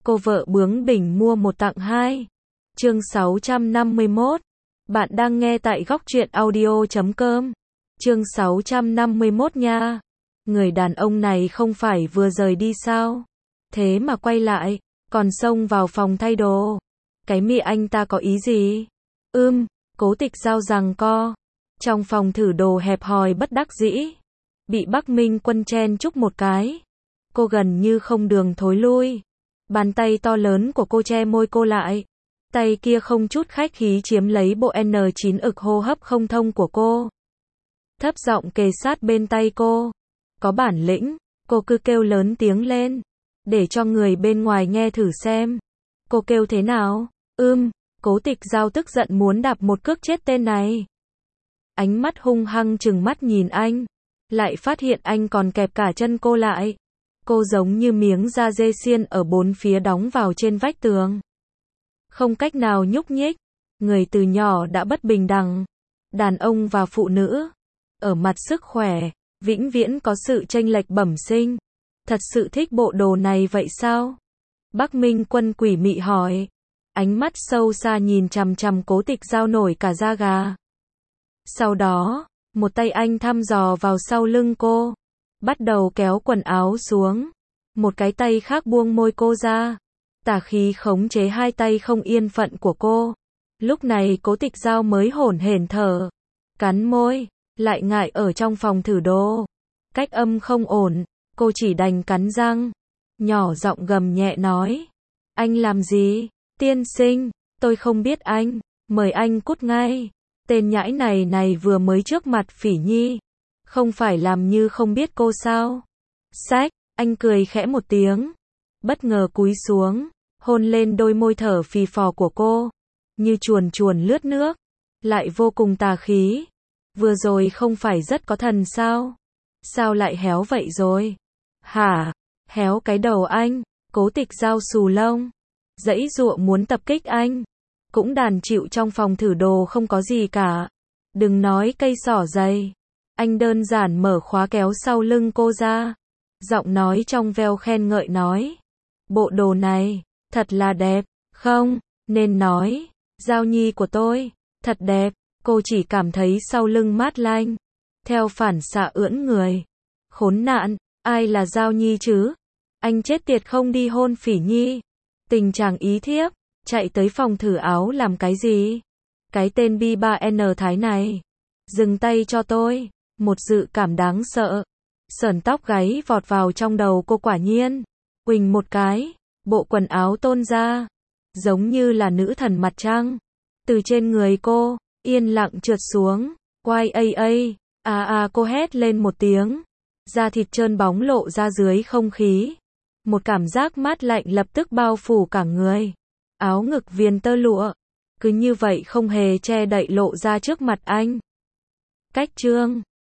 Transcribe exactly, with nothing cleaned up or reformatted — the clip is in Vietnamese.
Cô vợ bướng bỉnh mua một tặng hai. Chương sáu trăm năm mươi mốt. Bạn đang nghe tại góc truyện audio chấm com. Chương sáu trăm năm mươi mốt nha. Người đàn ông này không phải vừa rời đi sao? Thế mà quay lại, còn xông vào phòng thay đồ. Cái mị anh ta có ý gì? Ưm, Cố Tịch Giao giằng co. Trong phòng thử đồ hẹp hòi bất đắc dĩ. Bị Bắc Minh Quân chen chúc một cái. Cô gần như không đường thối lui. Bàn tay to lớn của cô che môi cô lại. Tay kia không chút khách khí chiếm lấy bộ en chín ực hô hấp không thông của cô. Thấp giọng kề sát bên tay cô. Có bản lĩnh, cô cứ kêu lớn tiếng lên. Để cho người bên ngoài nghe thử xem. Cô kêu thế nào? Ưm, Cố Tịch Giao tức giận muốn đạp một cước chết tên này. Ánh mắt hung hăng trừng mắt nhìn anh. Lại phát hiện anh còn kẹp cả chân cô lại. Cô giống như miếng da dê xiên ở bốn phía đóng vào trên vách tường. Không cách nào nhúc nhích. Người từ nhỏ đã bất bình đẳng. Đàn ông và phụ nữ. Ở mặt sức khỏe, vĩnh viễn có sự chênh lệch bẩm sinh. Thật sự thích bộ đồ này vậy sao? Bắc Minh Quân quỷ mị hỏi. Ánh mắt sâu xa nhìn chằm chằm Cố Tịch Giao nổi cả da gà. Sau đó, một tay anh thăm dò vào sau lưng cô. Bắt đầu kéo quần áo xuống. Một cái tay khác buông môi cô ra. Tà khí khống chế hai tay không yên phận của cô. Lúc này Cố Tịch Giao mới hổn hển thở. Cắn môi, lại ngại ở trong phòng thử đồ. Cách âm không ổn, cô chỉ đành cắn răng. Nhỏ giọng gầm nhẹ nói. Anh làm gì? Tiên sinh, tôi không biết anh. Mời anh cút ngay. Tên nhãi này này vừa mới trước mặt Phỉ Nhi. Không phải làm như không biết cô sao? Xách, anh cười khẽ một tiếng. Bất ngờ cúi xuống, hôn lên đôi môi thở phì phò của cô. Như chuồn chuồn lướt nước. Lại vô cùng tà khí. Vừa rồi không phải rất có thần sao? Sao lại héo vậy rồi? Hả? Héo cái đầu anh. Cố Tịch Giao xù lông. Giãy giụa muốn tập kích anh. Cũng đàn chịu trong phòng thử đồ không có gì cả. Đừng nói cây xỏ giày. Anh đơn giản mở khóa kéo sau lưng cô ra. Giọng nói trong veo khen ngợi nói. Bộ đồ này, thật là đẹp, không, nên nói. Giao Nhi của tôi, thật đẹp. Cô chỉ cảm thấy sau lưng mát lanh. Theo phản xạ ưỡn người. Khốn nạn, ai là Giao Nhi chứ? Anh chết tiệt không đi hôn Phỉ Nhi. Tình trạng ý thiếp, chạy tới phòng thử áo làm cái gì? Cái tên bi ba en Thái này. Dừng tay cho tôi. Một dự cảm đáng sợ. Sởn tóc gáy vọt vào trong đầu cô quả nhiên. Quỳnh một cái. Bộ quần áo tôn ra. Giống như là nữ thần mặt trăng. Từ trên người cô, yên lặng trượt xuống. Quai a a. À à cô hét lên một tiếng. Da thịt trơn bóng lộ ra dưới không khí. Một cảm giác mát lạnh lập tức bao phủ cả người. Áo ngực viền tơ lụa. Cứ như vậy không hề che đậy lộ ra trước mặt anh. Cách chương